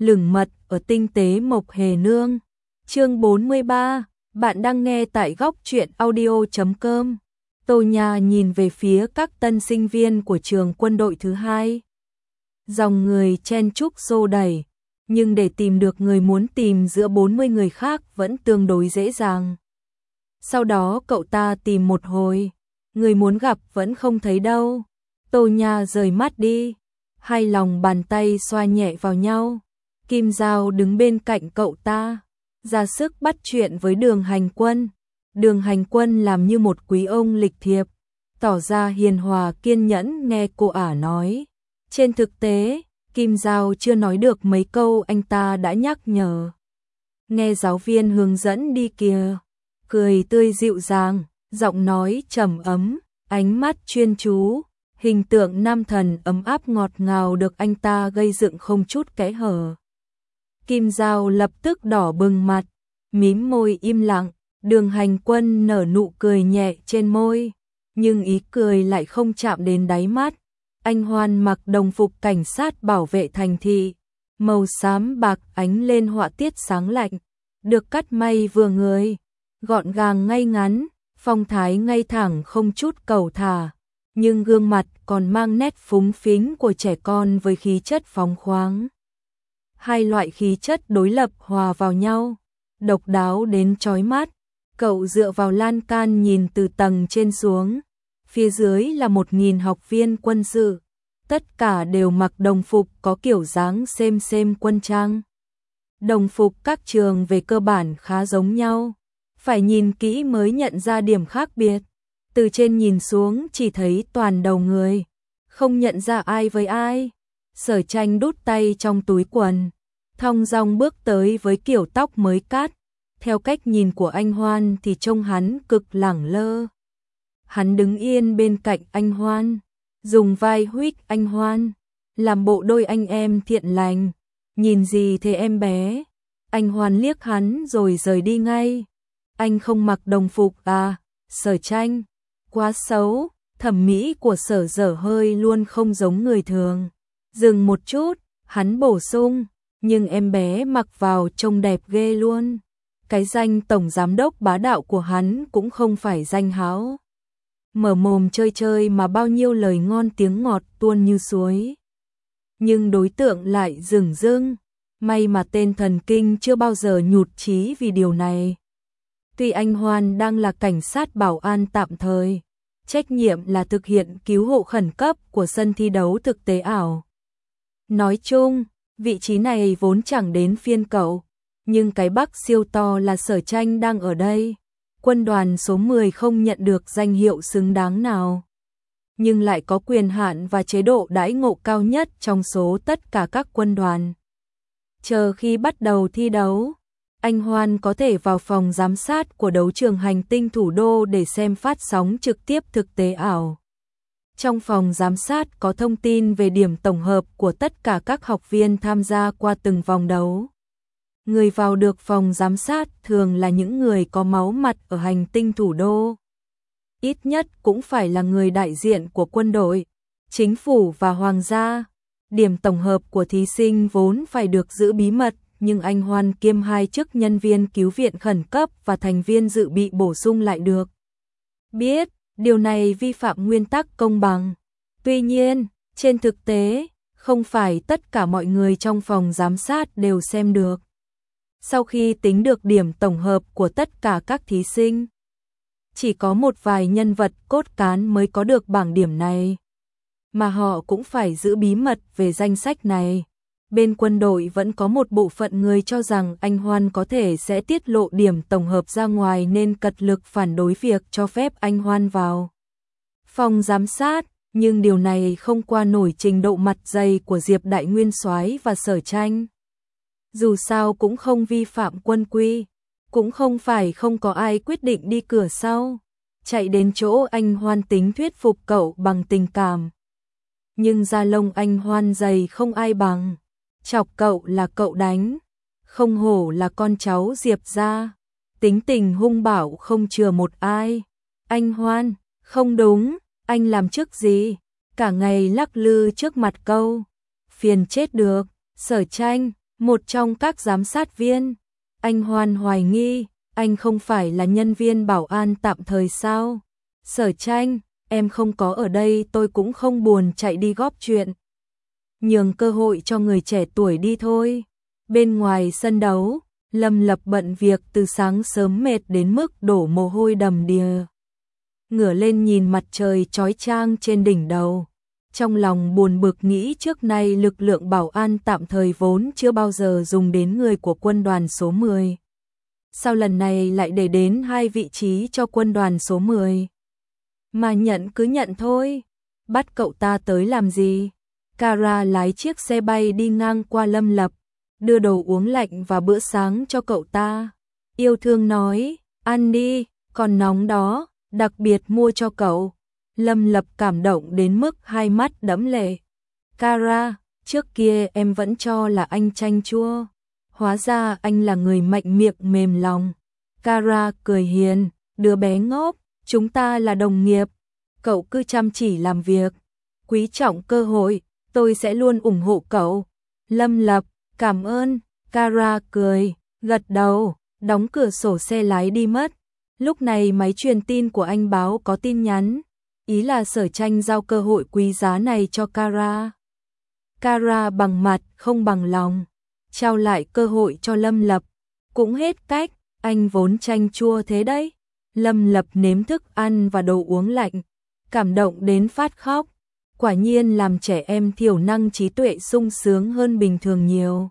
lửng mật ở tinh tế Mộc Hề Nương. Chương 43, bạn đang nghe tại góc truyện audio.com. Tô Nha nhìn về phía các tân sinh viên của trường quân đội thứ hai. Dòng người chen chúc xô đẩy, nhưng để tìm được người muốn tìm giữa 40 người khác vẫn tương đối dễ dàng. Sau đó cậu ta tìm một hồi, người muốn gặp vẫn không thấy đâu. Tô Nha rời mắt đi, hai lòng bàn tay xoa nhẹ vào nhau. Kim Giao đứng bên cạnh cậu ta, ra sức bắt chuyện với Đường Hành Quân. Đường Hành Quân làm như một quý ông lịch thiệp, tỏ ra hiền hòa kiên nhẫn nghe cô ả nói. Trên thực tế, Kim Giao chưa nói được mấy câu anh ta đã nhắc nhở. Nghe giáo viên hướng dẫn đi kìa, cười tươi dịu dàng, giọng nói trầm ấm, ánh mắt chuyên chú, hình tượng nam thần ấm áp ngọt ngào được anh ta gây dựng không chút kẽ hở. Kim Giao lập tức đỏ bừng mặt, mím môi im lặng. Đường Hành Quân nở nụ cười nhẹ trên môi, nhưng ý cười lại không chạm đến đáy mắt. Anh Hoan mặc đồng phục cảnh sát bảo vệ thành thị, màu xám bạc ánh lên họa tiết sáng lạnh, được cắt may vừa người, gọn gàng ngay ngắn, phong thái ngay thẳng không chút cầu thả, nhưng gương mặt còn mang nét phúng phính của trẻ con với khí chất phóng khoáng. Hai loại khí chất đối lập hòa vào nhau, độc đáo đến chói mắt. Cậu dựa vào lan can nhìn từ tầng trên xuống, phía dưới là 1000 học viên quân sự, tất cả đều mặc đồng phục có kiểu dáng xem quân trang. Đồng phục các trường về cơ bản khá giống nhau, phải nhìn kỹ mới nhận ra điểm khác biệt. Từ trên nhìn xuống chỉ thấy toàn đầu người, không nhận ra ai với ai. Sở Tranh đút tay trong túi quần, thong dong bước tới với kiểu tóc mới cắt. Theo cách nhìn của anh Hoan thì trông hắn cực lẳng lơ. Hắn đứng yên bên cạnh anh Hoan, dùng vai huých anh Hoan, làm bộ đôi anh em thiện lành. Nhìn gì thế em bé? Anh Hoan liếc hắn rồi rời đi ngay. Anh không mặc đồng phục à? Sở Tranh, quá xấu, thẩm mỹ của Sở dở hơi luôn không giống người thường. Dừng một chút, hắn bổ sung, nhưng em bé mặc vào trông đẹp ghê luôn. Cái danh tổng giám đốc bá đạo của hắn cũng không phải danh háo. Mở mồm chơi chơi mà bao nhiêu lời ngon tiếng ngọt tuôn như suối. Nhưng đối tượng lại dửng dưng, may mà tên thần kinh chưa bao giờ nhụt chí vì điều này. Tuy anh Hoan đang là cảnh sát bảo an tạm thời, trách nhiệm là thực hiện cứu hộ khẩn cấp của sân thi đấu thực tế ảo. Nói chung, vị trí này vốn chẳng đến phiên cậu. Nhưng cái Bắc siêu to là Sở Tranh đang ở đây. Quân đoàn số 10 không nhận được danh hiệu xứng đáng nào, nhưng lại có quyền hạn và chế độ đãi ngộ cao nhất trong số tất cả các quân đoàn. Chờ khi bắt đầu thi đấu, anh Hoan có thể vào phòng giám sát của đấu trường hành tinh thủ đô để xem phát sóng trực tiếp thực tế ảo. Trong phòng giám sát có thông tin về điểm tổng hợp của tất cả các học viên tham gia qua từng vòng đấu. Người vào được phòng giám sát thường là những người có máu mặt ở hành tinh thủ đô. Ít nhất cũng phải là người đại diện của quân đội, chính phủ và hoàng gia. Điểm tổng hợp của thí sinh vốn phải được giữ bí mật, nhưng anh Hoan kiêm 2 chức nhân viên cứu viện khẩn cấp và thành viên dự bị bổ sung lại được biết. Điều này vi phạm nguyên tắc công bằng. Tuy nhiên, trên thực tế, không phải tất cả mọi người trong phòng giám sát đều xem được. Sau khi tính được điểm tổng hợp của tất cả các thí sinh, chỉ có một vài nhân vật cốt cán mới có được bảng điểm này, mà họ cũng phải giữ bí mật về danh sách này. Bên quân đội vẫn có một bộ phận người cho rằng anh Hoan có thể sẽ tiết lộ điểm tổng hợp ra ngoài nên cật lực phản đối việc cho phép anh Hoan vào phòng giám sát, nhưng điều này không qua nổi trình độ mặt dày của Diệp Đại Nguyên Soái và Sở Tranh. Dù sao cũng không vi phạm quân quy, cũng không phải không có ai quyết định đi cửa sau, chạy đến chỗ anh Hoan tính thuyết phục cậu bằng tình cảm. Nhưng da lông anh Hoan dày không ai bằng, chọc cậu là cậu đánh, không hổ là con cháu Diệp gia, tính tình hung bạo không chừa một ai. Anh Hoan, không đúng, anh làm chức gì, cả ngày lắc lư trước mặt câu, phiền chết được. Sở Tranh, một trong các giám sát viên. Anh Hoan hoài nghi, anh không phải là nhân viên bảo an tạm thời sao? Sở Tranh, em không có ở đây tôi cũng không buồn chạy đi góp chuyện. Nhường cơ hội cho người trẻ tuổi đi thôi. Bên ngoài sân đấu, Lâm Lập bận việc từ sáng sớm mệt đến mức đổ mồ hôi đầm đìa. Ngửa lên nhìn mặt trời chói chang trên đỉnh đầu. Trong lòng buồn bực nghĩ trước nay lực lượng bảo an tạm thời vốn chưa bao giờ dùng đến người của quân đoàn số 10. Sao lần này lại để đến 2 vị trí cho quân đoàn số 10? Mà nhận cứ nhận thôi. Bắt cậu ta tới làm gì? Kara lái chiếc xe bay đi ngang qua Lâm Lập, đưa đồ uống lạnh và bữa sáng cho cậu ta. Yêu thương nói, ăn đi, còn nóng đó, đặc biệt mua cho cậu. Lâm Lập cảm động đến mức hai mắt đẫm lệ. Kara, trước kia em vẫn cho là anh chanh chua. Hóa ra anh là người mạnh miệng mềm lòng. Kara cười hiền, đứa bé ngốc, chúng ta là đồng nghiệp. Cậu cứ chăm chỉ làm việc, quý trọng cơ hội, tôi sẽ luôn ủng hộ cậu. Lâm Lập, cảm ơn. Kara cười, gật đầu, đóng cửa sổ xe lái đi mất. Lúc này máy truyền tin của anh báo có tin nhắn. Ý là Sở Tranh giao cơ hội quý giá này cho Kara. Kara bằng mặt không bằng lòng, trao lại cơ hội cho Lâm Lập. Cũng hết cách, anh vốn chanh chua thế đấy. Lâm Lập nếm thức ăn và đồ uống lạnh, cảm động đến phát khóc. Quả nhiên làm trẻ em thiểu năng trí tuệ sung sướng hơn bình thường nhiều.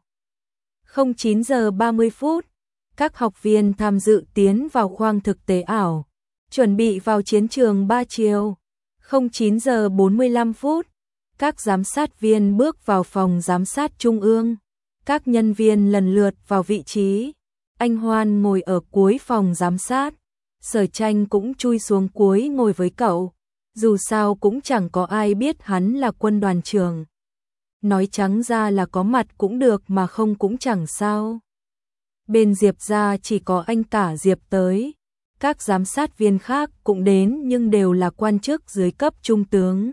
09 giờ 30 phút, các học viên tham dự tiến vào khoang thực tế ảo, chuẩn bị vào chiến trường 3 chiều. 09 giờ 45 phút, các giám sát viên bước vào phòng giám sát trung ương. Các nhân viên lần lượt vào vị trí. Anh Hoan ngồi ở cuối phòng giám sát. Sở Tranh cũng chui xuống cuối ngồi với cậu. Dù sao cũng chẳng có ai biết hắn là quân đoàn trưởng. Nói trắng ra là có mặt cũng được mà không cũng chẳng sao. Bên Diệp ra chỉ có anh cả Diệp tới. Các giám sát viên khác cũng đến nhưng đều là quan chức dưới cấp trung tướng.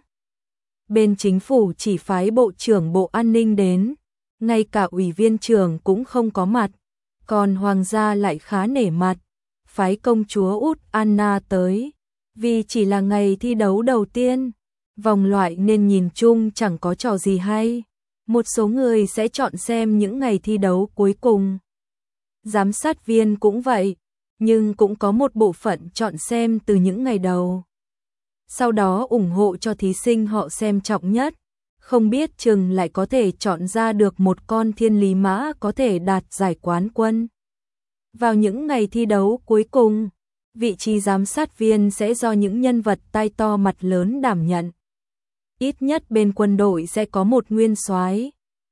Bên chính phủ chỉ phái bộ trưởng bộ an ninh đến. Ngay cả ủy viên trưởng cũng không có mặt. Còn hoàng gia lại khá nể mặt, phái công chúa Út Anna tới. Vì chỉ là ngày thi đấu đầu tiên, vòng loại nên nhìn chung chẳng có trò gì hay. Một số người sẽ chọn xem những ngày thi đấu cuối cùng. Giám sát viên cũng vậy, nhưng cũng có một bộ phận chọn xem từ những ngày đầu. Sau đó ủng hộ cho thí sinh họ xem trọng nhất. Không biết chừng lại có thể chọn ra được một con thiên lý mã có thể đạt giải quán quân. Vào những ngày thi đấu cuối cùng, vị trí giám sát viên sẽ do những nhân vật tai to mặt lớn đảm nhận. Ít nhất bên quân đội sẽ có một nguyên soái,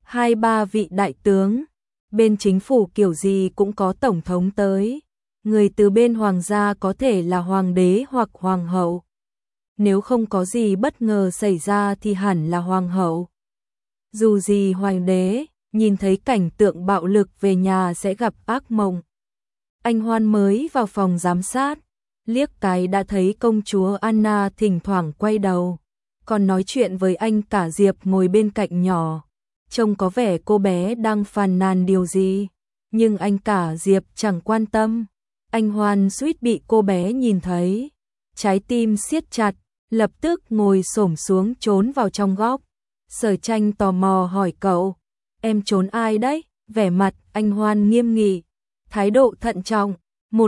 2-3 vị đại tướng. Bên chính phủ kiểu gì cũng có tổng thống tới. Người từ bên hoàng gia có thể là hoàng đế hoặc hoàng hậu. Nếu không có gì bất ngờ xảy ra thì hẳn là hoàng hậu. Dù gì hoàng đế, nhìn thấy cảnh tượng bạo lực về nhà sẽ gặp ác mộng. Anh Hoan mới vào phòng giám sát, liếc cái đã thấy công chúa Anna thỉnh thoảng quay đầu, còn nói chuyện với anh cả Diệp ngồi bên cạnh nhỏ. Trông có vẻ cô bé đang phàn nàn điều gì, nhưng anh cả Diệp chẳng quan tâm. Anh Hoan suýt bị cô bé nhìn thấy, trái tim siết chặt, lập tức ngồi xổm xuống trốn vào trong góc. Sở Tranh tò mò hỏi cậu, em trốn ai đấy? Vẻ mặt anh Hoan nghiêm nghị, thái độ thận trọng. Một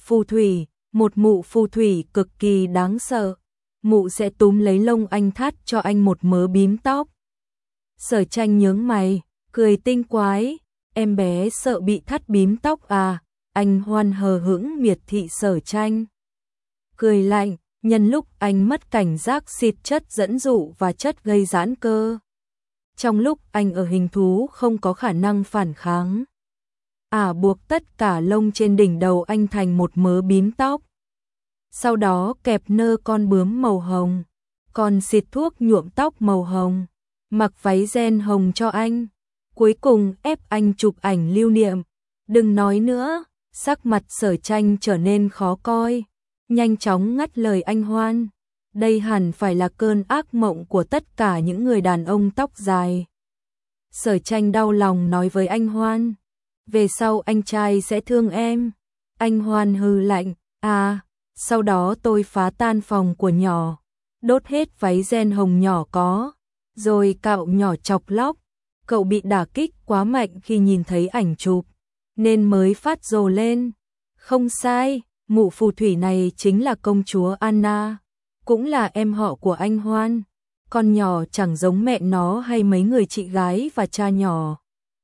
mụ phù thủy cực kỳ đáng sợ. Mụ sẽ túm lấy lông anh thắt cho anh một mớ bím tóc. Sở Tranh nhướng mày, cười tinh quái, em bé sợ bị thắt bím tóc à? Anh Hoan hờ hững miệt thị Sở Tranh. Cười lạnh, nhân lúc anh mất cảnh giác xịt chất dẫn dụ và chất gây giãn cơ. Trong lúc anh ở hình thú không có khả năng phản kháng. Buộc tất cả lông trên đỉnh đầu anh thành một mớ bím tóc. Sau đó kẹp nơ con bướm màu hồng, còn xịt thuốc nhuộm tóc màu hồng, mặc váy ren hồng cho anh. Cuối cùng ép anh chụp ảnh lưu niệm. Đừng nói nữa, sắc mặt Sở Tranh trở nên khó coi. Nhanh chóng ngắt lời anh Hoan. Đây hẳn phải là cơn ác mộng của tất cả những người đàn ông tóc dài. Sở Tranh đau lòng nói với anh Hoan. Về sau anh trai sẽ thương em. Anh Hoan hừ lạnh. À, sau đó tôi phá tan phòng của nhỏ, đốt hết váy ren hồng nhỏ có, rồi cạo nhỏ chọc lóc. Cậu bị đả kích quá mạnh khi nhìn thấy ảnh chụp, nên mới phát rồ lên. Không sai, mụ phù thủy này chính là công chúa Anna, cũng là em họ của anh Hoan. Con nhỏ chẳng giống mẹ nó hay mấy người chị gái và cha nhỏ.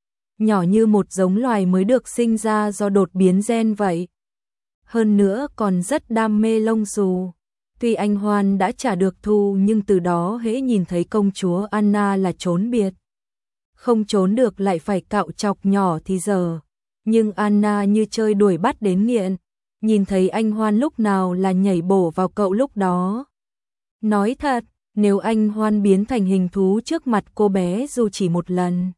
Nhỏ như một giống loài mới được sinh ra do đột biến gen vậy. Hơn nữa còn rất đam mê lông xù. Tuy anh Hoan đã trả được thù nhưng từ đó hễ nhìn thấy công chúa Anna là trốn biệt. Không trốn được lại phải cạo chọc nhỏ thì giờ. Nhưng Anna như chơi đuổi bắt đến nghiện. Nhìn thấy anh Hoan lúc nào là nhảy bổ vào cậu lúc đó. Nói thật, nếu anh Hoan biến thành hình thú trước mặt cô bé dù chỉ một lần,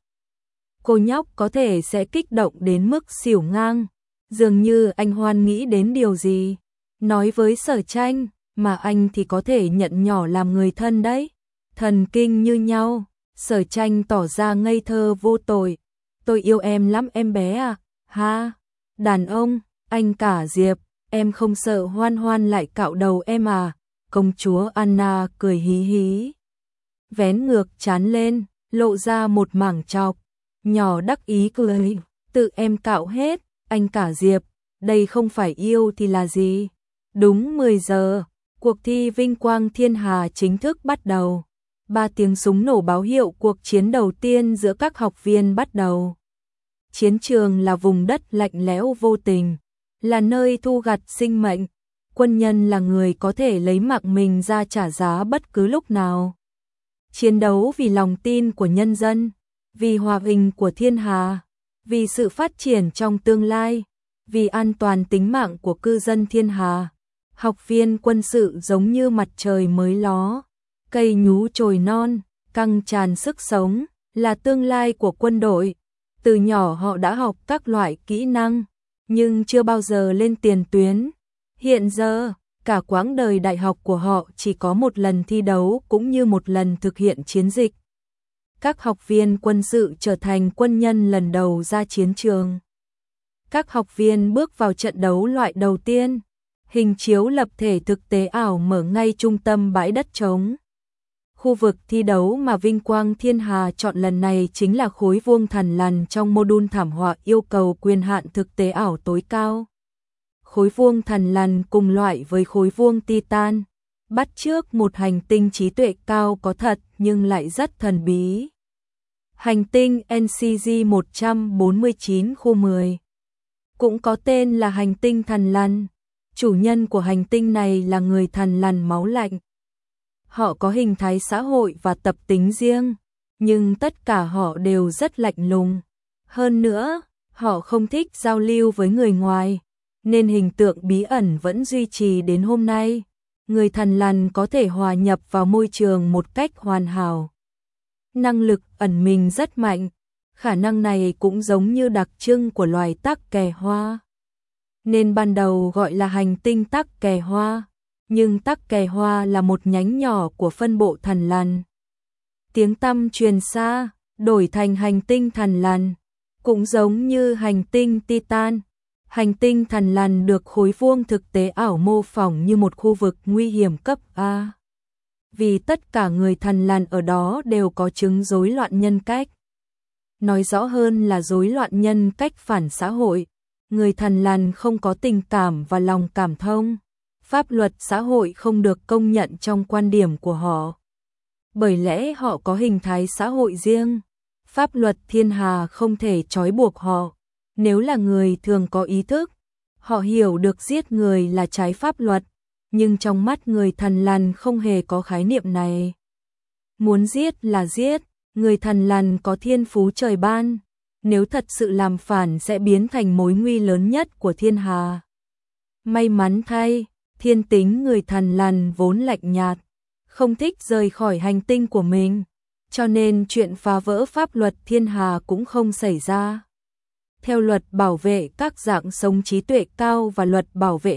cô nhóc có thể sẽ kích động đến mức xỉu ngang. Dường như anh Hoan nghĩ đến điều gì. Nói với Sở Tranh, mà anh thì có thể nhận nhỏ làm người thân đấy. Thần kinh như nhau. Sở Tranh tỏ ra ngây thơ vô tội. Tôi yêu em lắm em bé à. Ha, đàn ông, anh cả Diệp, em không sợ Hoan Hoan lại cạo đầu em à. Công chúa Anna cười hí hí, vén ngược trán lên, lộ ra một mảng chọc. Nhỏ đắc ý cười, tự em cạo hết. Anh cả Diệp, đây không phải yêu thì là gì? Đúng 10 giờ, cuộc thi Vinh Quang Thiên Hà chính thức bắt đầu. 3 tiếng súng nổ báo hiệu cuộc chiến đầu tiên giữa các học viên bắt đầu. Chiến trường là vùng đất lạnh lẽo vô tình, là nơi thu gặt sinh mệnh. Quân nhân là người có thể lấy mạng mình ra trả giá bất cứ lúc nào. Chiến đấu vì lòng tin của nhân dân, vì hòa bình của thiên hà, vì sự phát triển trong tương lai, vì an toàn tính mạng của cư dân thiên hà. Học viên quân sự giống như mặt trời mới ló, cây nhú chồi non, căng tràn sức sống, là tương lai của quân đội. Từ nhỏ họ đã học các loại kỹ năng, nhưng chưa bao giờ lên tiền tuyến. Hiện giờ, cả quãng đời đại học của họ chỉ có một lần thi đấu cũng như một lần thực hiện chiến dịch. Các học viên quân sự trở thành quân nhân lần đầu ra chiến trường. Các học viên bước vào trận đấu loại đầu tiên. Hình chiếu lập thể thực tế ảo mở ngay trung tâm bãi đất trống. Khu vực thi đấu mà Vinh Quang Thiên Hà chọn lần này chính là khối vuông thằn lằn trong mô-đun thảm họa yêu cầu quyền hạn thực tế ảo tối cao. Khối vuông thằn lằn cùng loại với khối vuông Titan, bắt chước một hành tinh trí tuệ cao có thật nhưng lại rất thần bí. Hành tinh NCG 149 khu 10, cũng có tên là hành tinh thằn lằn. Chủ nhân của hành tinh này là người thằn lằn máu lạnh. Họ có hình thái xã hội và tập tính riêng, nhưng tất cả họ đều rất lạnh lùng. Hơn nữa, họ không thích giao lưu với người ngoài, nên hình tượng bí ẩn vẫn duy trì đến hôm nay. Người thằn lằn có thể hòa nhập vào môi trường một cách hoàn hảo. Năng lực ẩn mình rất mạnh, khả năng này cũng giống như đặc trưng của loài tắc kè hoa, nên ban đầu gọi là hành tinh tắc kè hoa, nhưng tắc kè hoa là một nhánh nhỏ của phân bộ thằn lằn. Tiếng tăm truyền xa, đổi thành hành tinh thằn lằn, cũng giống như hành tinh Titan. Hành tinh thằn lằn được khối vuông thực tế ảo mô phỏng như một khu vực nguy hiểm cấp A. Vì tất cả người thằn lằn ở đó đều có chứng rối loạn nhân cách. Nói rõ hơn là rối loạn nhân cách phản xã hội. Người thằn lằn không có tình cảm và lòng cảm thông. Pháp luật xã hội không được công nhận trong quan điểm của họ. Bởi lẽ họ có hình thái xã hội riêng. Pháp luật thiên hà không thể trói buộc họ. Nếu là người thường có ý thức, họ hiểu được giết người là trái pháp luật, nhưng trong mắt người thằn lằn không hề có khái niệm này. Muốn giết là giết, người thằn lằn có thiên phú trời ban, nếu thật sự làm phản sẽ biến thành mối nguy lớn nhất của thiên hà. May mắn thay, thiên tính người thằn lằn vốn lạnh nhạt, không thích rời khỏi hành tinh của mình, cho nên chuyện phá vỡ pháp luật thiên hà cũng không xảy ra. Theo luật bảo vệ các dạng sống trí tuệ cao và luật bảo vệ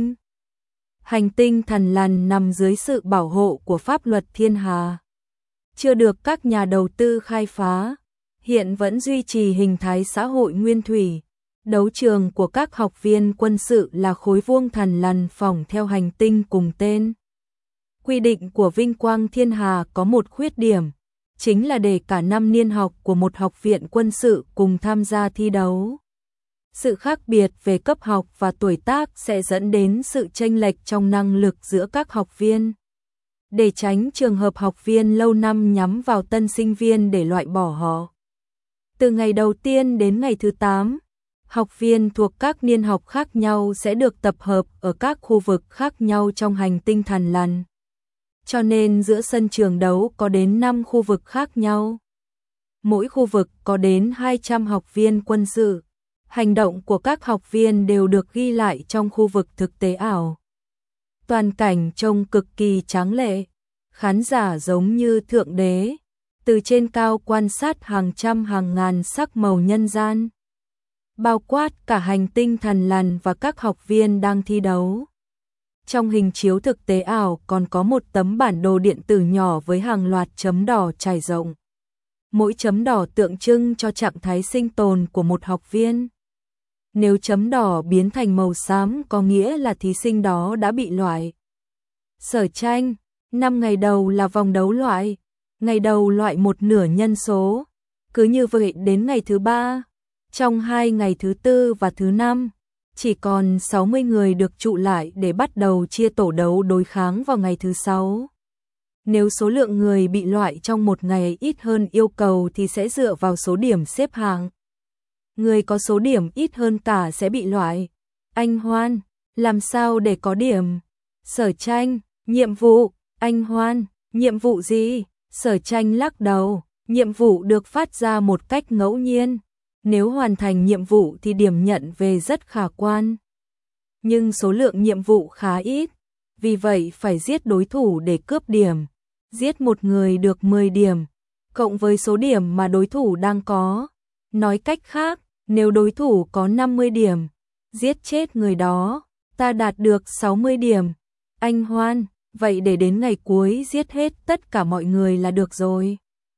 hành tinh thằn lằn nằm dưới sự bảo hộ của pháp luật thiên hà, chưa được các nhà đầu tư khai phá. hiện vẫn duy trì hình thái xã hội nguyên thủy. Đấu trường của các học viên quân sự là khối vuông thằn lằn phỏng theo hành tinh cùng tên. Quy định của Vinh Quang Thiên Hà có một khuyết điểm, chính là để cả năm niên học của một học viện quân sự cùng tham gia thi đấu. Sự khác biệt về cấp học và tuổi tác sẽ dẫn đến sự chênh lệch trong năng lực giữa các học viên. Để tránh trường hợp học viên lâu năm nhắm vào tân sinh viên để loại bỏ họ. Từ ngày đầu tiên đến ngày thứ 8, học viên thuộc các niên học khác nhau sẽ được tập hợp ở các khu vực khác nhau trong hành tinh thằn lằn. Cho nên giữa sân trường đấu có đến 5 khu vực khác nhau. Mỗi khu vực có đến 200 học viên quân sự. Hành động của các học viên đều được ghi lại trong khu vực thực tế ảo. Toàn cảnh trông cực kỳ tráng lệ, khán giả giống như thượng đế, từ trên cao quan sát hàng trăm hàng ngàn sắc màu nhân gian, bao quát cả hành tinh thằn lằn và các học viên đang thi đấu. Trong hình chiếu thực tế ảo còn có một tấm bản đồ điện tử nhỏ với hàng loạt chấm đỏ trải rộng. Mỗi chấm đỏ tượng trưng cho trạng thái sinh tồn của một học viên. Nếu chấm đỏ biến thành màu xám có nghĩa là thí sinh đó đã bị loại. Sở tranh, 5 ngày đầu là vòng đấu loại, ngày đầu loại một nửa nhân số. Cứ như vậy đến ngày thứ 3, trong 2 ngày thứ 4 và thứ 5, chỉ còn 60 người được trụ lại để bắt đầu chia tổ đấu đối kháng vào ngày thứ 6. Nếu số lượng người bị loại trong một ngày ít hơn yêu cầu thì sẽ dựa vào số điểm xếp hạng. Người có số điểm ít hơn cả sẽ bị loại. Anh Hoan, làm sao để có điểm? Sở tranh, nhiệm vụ. Anh Hoan, nhiệm vụ gì? Sở tranh lắc đầu, nhiệm vụ được phát ra một cách ngẫu nhiên. Nếu hoàn thành nhiệm vụ thì điểm nhận về rất khả quan. Nhưng số lượng nhiệm vụ khá ít, vì vậy phải giết đối thủ để cướp điểm. Giết một người được 10 điểm, cộng với số điểm mà đối thủ đang có. Nói cách khác, nếu đối thủ có 50 điểm, giết chết người đó, ta đạt được 60 điểm. Anh Hoan, vậy để đến ngày cuối giết hết tất cả mọi người là được rồi.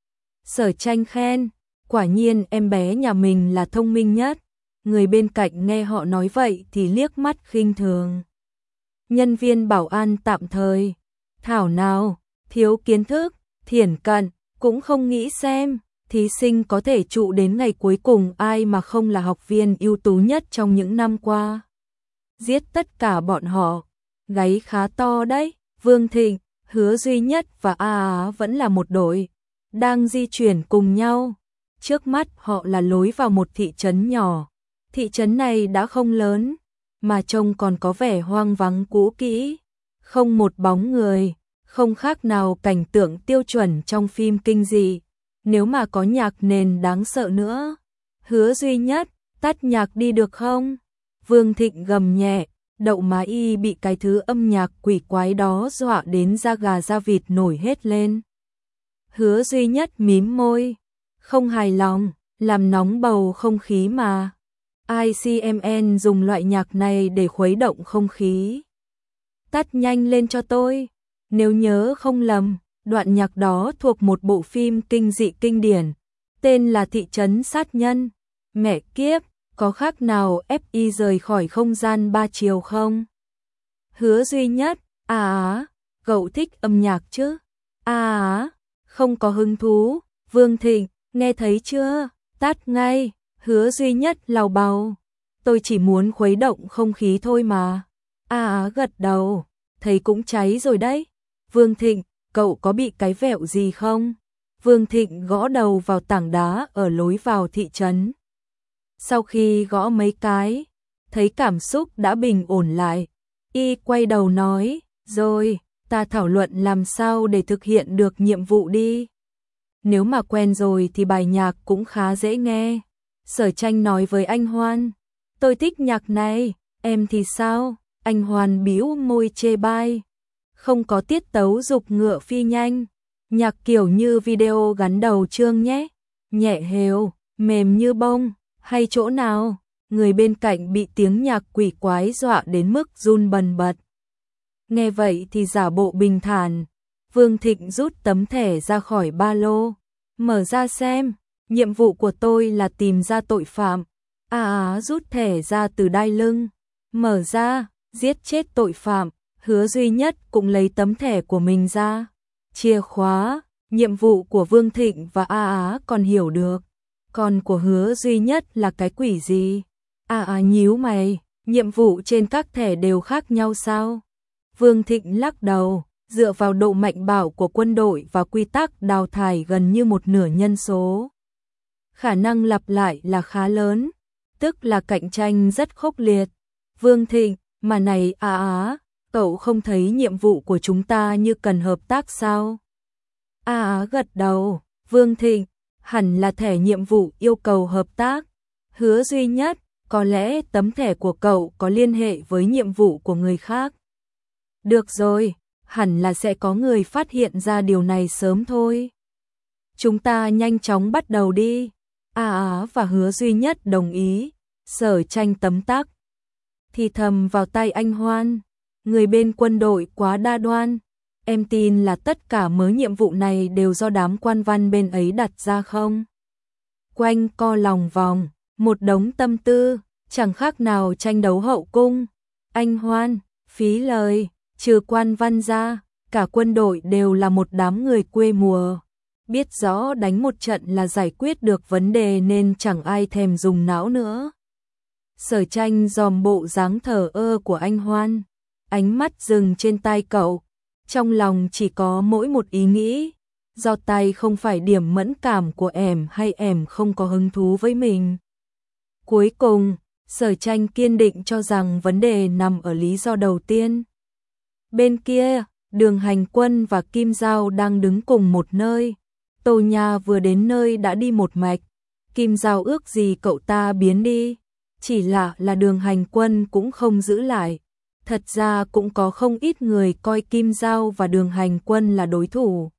Sở tranh khen, quả nhiên em bé nhà mình là thông minh nhất. Người bên cạnh nghe họ nói vậy thì liếc mắt khinh thường. Nhân viên bảo an tạm thời, thảo nào, thiếu kiến thức, thiển cận, cũng không nghĩ xem. Thí sinh có thể trụ đến ngày cuối cùng ai mà không là học viên ưu tú nhất trong những năm qua. Giết tất cả bọn họ, gáy khá to đấy. Vương Thịnh, Hứa Duy Nhất và A vẫn là một đội, đang di chuyển cùng nhau. Trước mắt họ là lối vào một thị trấn nhỏ. Thị trấn này đã không lớn, mà trông còn có vẻ hoang vắng cũ kỹ. Không một bóng người, không khác nào cảnh tượng tiêu chuẩn trong phim kinh dị. Nếu mà có nhạc nền đáng sợ nữa. Hứa Duy Nhất, tắt nhạc đi được không? Vương Thịnh gầm nhẹ, Đậu Má Y bị cái thứ âm nhạc quỷ quái đó dọa đến da gà da vịt nổi hết lên. Hứa Duy Nhất mím môi, không hài lòng, làm nóng bầu không khí mà. ICMN dùng loại nhạc này để khuấy động không khí. Tắt nhanh lên cho tôi. Nếu nhớ không lầm, đoạn nhạc đó thuộc một bộ phim kinh dị kinh điển, tên là Thị trấn sát nhân. Mẹ kiếp, có khác nào FI rời khỏi không gian 3 chiều không? Hứa Duy Nhất, cậu thích âm nhạc chứ? Không có hứng thú. Vương Thịnh, nghe thấy chưa? Tắt ngay. Hứa Duy Nhất lào bào. Tôi chỉ muốn khuấy động không khí thôi mà. Gật đầu. Thấy cũng cháy rồi đấy. Vương Thịnh, cậu có bị cái vẹo gì không? Vương Thịnh gõ đầu vào tảng đá ở lối vào thị trấn. Sau khi gõ mấy cái, thấy cảm xúc đã bình ổn lại. Y quay đầu nói, rồi, ta thảo luận làm sao để thực hiện được nhiệm vụ đi. Nếu mà quen rồi thì bài nhạc cũng khá dễ nghe. Sở tranh nói với anh Hoan, tôi thích nhạc này, em thì sao? Anh Hoan bĩu môi chê bai. Không có tiết tấu dục ngựa phi nhanh. Nhạc kiểu như video gắn đầu chương nhé. Nhẹ hều, mềm như bông, hay chỗ nào? Người bên cạnh bị tiếng nhạc quỷ quái dọa đến mức run bần bật. Nghe vậy thì giả bộ bình thản. Vương Thịnh rút tấm thẻ ra khỏi ba lô, mở ra xem. Nhiệm vụ của tôi là tìm ra tội phạm. Rút thẻ ra từ đai lưng, mở ra, giết chết tội phạm. Hứa Duy Nhất cũng lấy tấm thẻ của mình ra. Chìa khóa, nhiệm vụ của Vương Thịnh và còn hiểu được. Còn của Hứa Duy Nhất là cái quỷ gì? Nhíu mày, nhiệm vụ trên các thẻ đều khác nhau sao? Vương Thịnh lắc đầu, dựa vào độ mạnh bạo của quân đội và quy tắc đào thải gần như một nửa nhân số. Khả năng lặp lại là khá lớn, tức là cạnh tranh rất khốc liệt. Vương Thịnh, mà này cậu không thấy nhiệm vụ của chúng ta như cần hợp tác sao? Gật đầu, Vương Thịnh, hẳn là thẻ nhiệm vụ yêu cầu hợp tác. Hứa Duy Nhất, có lẽ tấm thẻ của cậu có liên hệ với nhiệm vụ của người khác. Được rồi, hẳn là sẽ có người phát hiện ra điều này sớm thôi. Chúng ta nhanh chóng bắt đầu đi. Và Hứa Duy Nhất đồng ý. Sở Tranh tấm tắc thì thầm vào tay anh Hoan, người bên quân đội quá đa đoan. Em tin là tất cả mớ nhiệm vụ này đều do đám quan văn bên ấy đặt ra không? Quanh co lòng vòng, một đống tâm tư, chẳng khác nào tranh đấu hậu cung. Anh Hoan, phí lời, trừ quan văn ra, cả quân đội đều là một đám người quê mùa. Biết rõ đánh một trận là giải quyết được vấn đề nên chẳng ai thèm dùng não nữa. Sở Tranh dòm bộ dáng thờ ơ của anh Hoan, ánh mắt dừng trên tay cậu, trong lòng chỉ có mỗi một ý nghĩ, do tay không phải điểm mẫn cảm của em hay em không có hứng thú với mình. Cuối cùng, Sở Tranh kiên định cho rằng vấn đề nằm ở lý do đầu tiên. Bên kia, Đường Hành Quân và Kim Giao đang đứng cùng một nơi. Tô Nha vừa đến nơi đã đi một mạch. Kim Giao ước gì cậu ta biến đi. Chỉ là Đường Hành Quân cũng không giữ lại. Thật ra cũng có không ít người coi Kim Giao và Đường Hành Quân là đối thủ.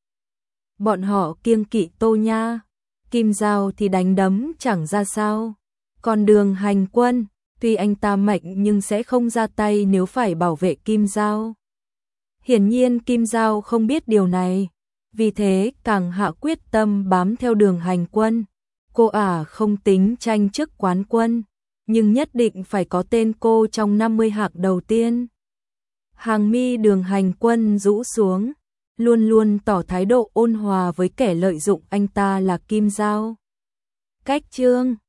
Bọn họ kiêng kỵ Tô Nha. Kim Giao thì đánh đấm chẳng ra sao. Còn Đường Hành Quân, tuy anh ta mạnh nhưng sẽ không ra tay nếu phải bảo vệ Kim Giao. Hiển nhiên Kim Giao không biết điều này, vì thế càng hạ quyết tâm bám theo Đường Hành Quân. Cô không tính tranh chức quán quân, nhưng nhất định phải có tên cô trong 50 hạng đầu tiên. Hàng mi Đường Hành Quân rũ xuống, luôn luôn tỏ thái độ ôn hòa với kẻ lợi dụng anh ta là Kim Giao. Cách chương